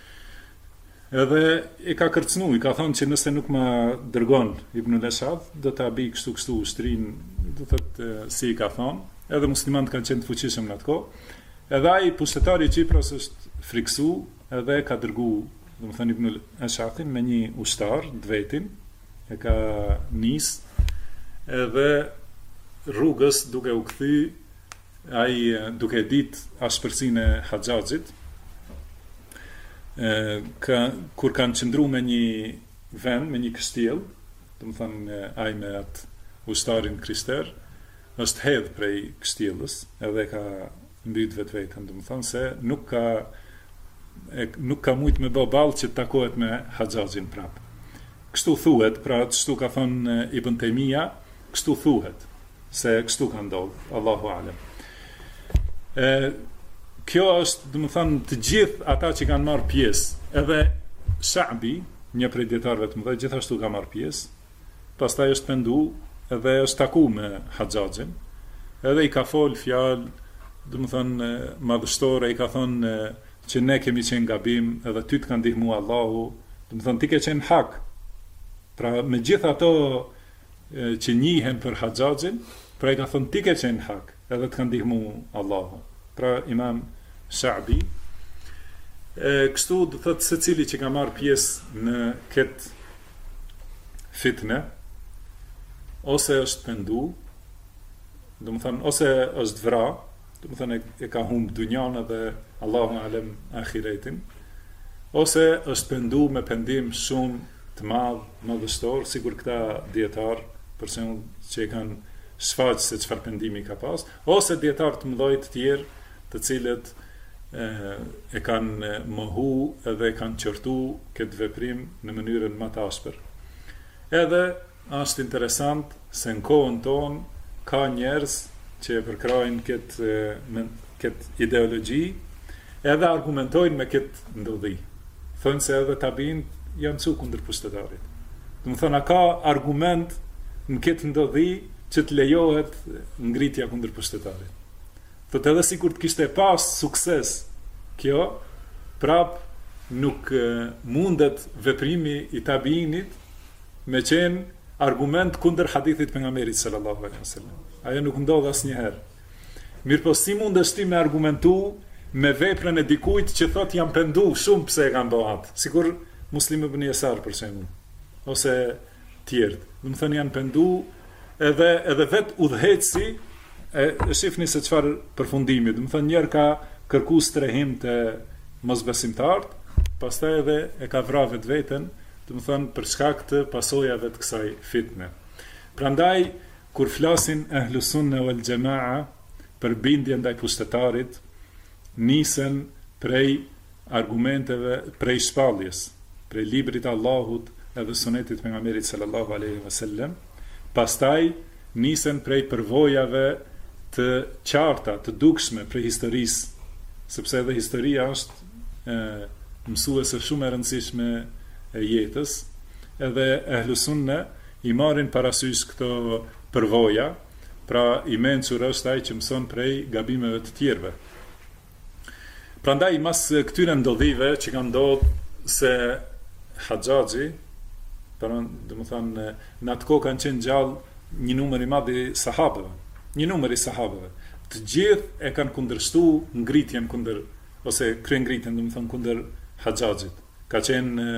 Edhe i ka kërcënu, i ka thonë që nëse nuk ma dërgon Ibn al-Ash'ath, do ta bëj kështu ushtrin, do thotë si i ka thonë, edhe muslimanët kanë qenë të fuqishëm në atë kohë. Edhe ai pushtetari i Qipros është friksu, edhe ka dërgu, do të thonë Ibn al-Ash'athin me një ushtar, dvetin, e ka nis, edhe rrugës duke u kthy, ai duke ditë ashpërsinë e Haxhaxhit, kur kanë qëndru me një vend, me një kështjell, do të thonë ai me atë ushtarin krishter, është hedh prej kështjellës, edhe ka mbyt vetën, do të thonë se nuk ka mujt me bë ballë që të takohet me Haxhaxhin prap. Kështu thuhet, pra kështu ka thënë Ibn Taymija, kështu thuhet, se kështu ka ndodhur, Allahu alem. Kjo është, do të thonë, të gjithë ata që kanë marrë pjesë, edhe Sha'bi, një prej dietarëve të mëdhenj, gjithashtu ka marrë pjesë. Pastaj është pendu, edhe është taku me Haxhaxhin, edhe i ka fol fjalë, do të thonë madhështore, i ka thonë që ne kemi qenë gabim, edhe ty të ka ndihmu Allahu, do të thonë ti ke qenë hak. Pra me gjithë ato që njihen për Haxhaxhin, pra i ka thonë ti ke qenë hak, edhe të ka ndihmu Allahu. Pra Imam Sha'bi, kështu do thotë secili që ka marrë pjesë në këtë fitne, ose është pendu, do të thonë ose është vra, do të thonë e ka humbë dunjan dhe Allahu alem ahiretin, ose është pendu me pendim shumë të madh, madhështor, sigur këta dietar, për shembull që e kanë shfaqë se çfarë pendimi ka pas, ose dietar të mëdhej të tjerë, të cilët e kanë mohu edhe e kanë qortu këtë veprim në mënyrën më të ashpër. Edhe është interesant se në kohën tonë ka njerëz që përkrajnë këtë ideologji, edhe argumentojnë me këtë ndodhi. Thonë se edhe tabin janë cu kundër pushtetarit. Do të thonë, ka argument në këtë ndodhi që të lejohet ngritja kundër pushtetarit. Thotë edhe sikur të kishte pas sukses kjo, prap nuk mundet veprimi i tabiinit me qenë argument kundër hadithit pejgamberit sallallahu alaihi wasallam. Ajo nuk ndodh asnjëherë. Mirpo si mundesh ti me argumentu me veprën e dikujt që thot jam pendu shumë pse e kanë bërë atë, sikur Muslim ibn Yasar për shembull, ose tjerë. Do të thonë janë pendu edhe vet udhëheci e shifni se çfarë përfundimi, do të thënë njëri ka kërkuar strehim të mosbesimtarët, pastaj edhe e ka vrarë vetveten, do të thënë për shkak të pasojave të kësaj fitne. Prandaj kur flasin Ahlus Sunne wal Jamaa për bindje ndaj pushtetarit, nisen prej argumenteve, prej shpalljes, prej librit të Allahut edhe sunetit pejgamberit sallallahu alaihi wasallam, pastaj nisen prej përvojave të qarta, të dukshme prej historisë, sepse edhe historia është mësuese shumë e rëndësishme e jetës, edhe Ahlus Sunne i marrin parasysh këto përvoja, pra i mençur është ai që mëson prej gabimeve të tjerëve. Prandaj mas këtyre ndodhive që kanë ndodhur se Haxhaxhi, domethënë në atë kohë kanë qenë gjallë një numër i madh i sahabeve. Të gjithë e kanë kundërshtuar ngritjen kundër ose kryengritjen, domethënë kundër Haxhaxhit. Ka qenë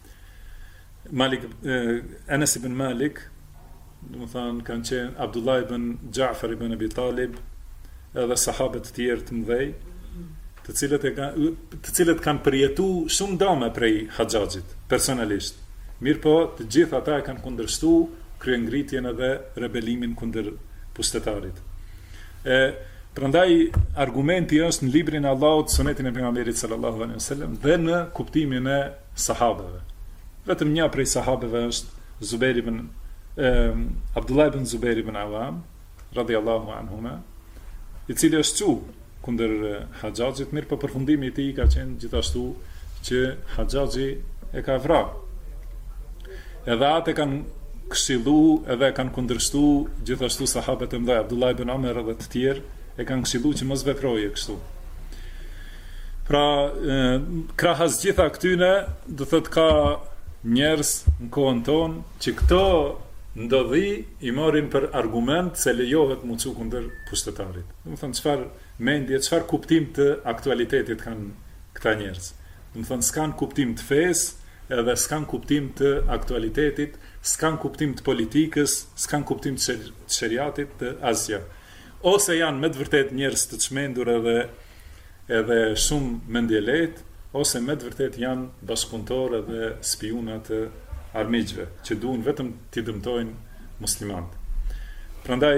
Anas ibn Malik, domethënë kanë qenë Abdullah ibn Ja'far ibn Abi Talib, edhe sahabët të tjerë të mëdhej, të cilët kanë përjetuar shumë dëme prej Haxhaxhit personalisht. Mirpo të gjithë ata e kanë kundërshtuar kryengritjen edhe rebelimin kundër pushtetarit. Prandaj argumenti është në librin e Allahut, sunetin e pejgamberit sallallahu alaihi wasallam dhe në kuptimin e sahabeve. Vetëm një prej sahabeve është Abdullah ibn Zubair ibn Awam radhiyallahu anhuma, i cili është çu kundër Haxhaxhit, mirë po përfundimi i tij ka qenë gjithashtu që Haxhaxhi e ka vrarë. Edhe atë kanë këshillu, edhe kanë kundërshtu gjithashtu sahabët e mëdhenj, Abdullah ibn Umar dhe të tjerë, e kanë këshillu që mos veproje kështu. Pra, krahas gjitha këtyne, do thot ka njerëz në kohën tonë që këto ndodhi i marrin për argument se lejohet mu çu kundër pushtetarit. Do të thonë çfarë mendje, çfarë kuptim të aktualitetit kanë këta njerëz. Do të thonë s'kan kuptim të fesë, edhe s'kan kuptim të aktualitetit, s'kan kuptim të politikës, s'kan kuptim të shariatit, të asgjë. Ose janë me të vërtet njerëz të çmendur edhe shumë mendjelejt, ose me të vërtet janë bashkëpunëtorë dhe spiuna të armiqve, që duan vetëm t'i dëmtojnë muslimanët. Prandaj,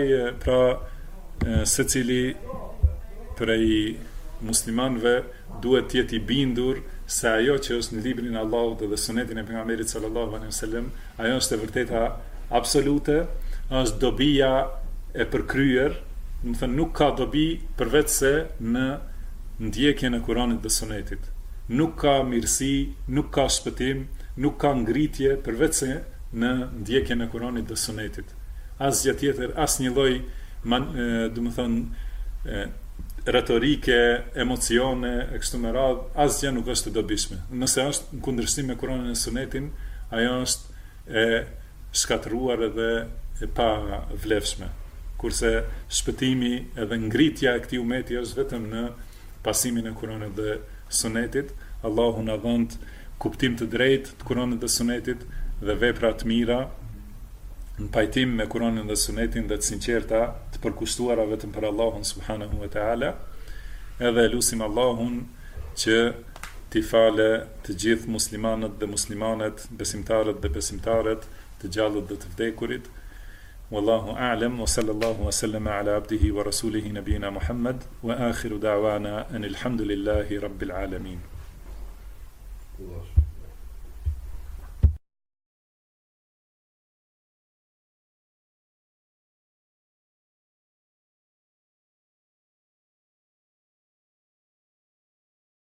secili prej muslimanëve duhet të jetë i bindur se ajo që është në librin e Allahut dhe sunetin e pejgamberit sallallahu alaihi wasallam, ajo është e vërteta absolute, është dobia e përkryer, do të thënë nuk ka dobi përveç se në ndjekjen e Kuranit dhe sunetit. Nuk ka mirësi, nuk ka shpëtim, nuk ka ngritje përveç se në ndjekjen e Kuranit dhe sunetit. Asgjë tjetër, asnjë lloj, do të thënë retorike, emocione, e kështu me radhë, asgjë nuk është e dobishme. Nëse është në kundërshtim me Kuranin dhe Sunetin, ajo është e shkatëruar edhe e pa vlefshme. Kurse shpëtimi edhe ngritja e këtij umeti është vetëm në pasimin e Kuranit dhe Sunetit. Allahu na dhënë kuptim të drejtë të Kuranit dhe Sunetit dhe vepra të mira në pajtim me Kuranin dhe Sunetin dhe të sinqerta, të përkushtuara vetëm për Allahun subhanahu wa ta'ala, edhe lusim Allahun që t'i fale të gjithë muslimanët dhe muslimanet, besimtarët dhe besimtarët, të gjallët dhe të vdekurit. Wallahu a'lam, wa sallallahu wa sallama ala abdihi wa rasulihi nabiyina Muhammad, wa akhiru da'wana anil hamdulillahi rabbil alamin.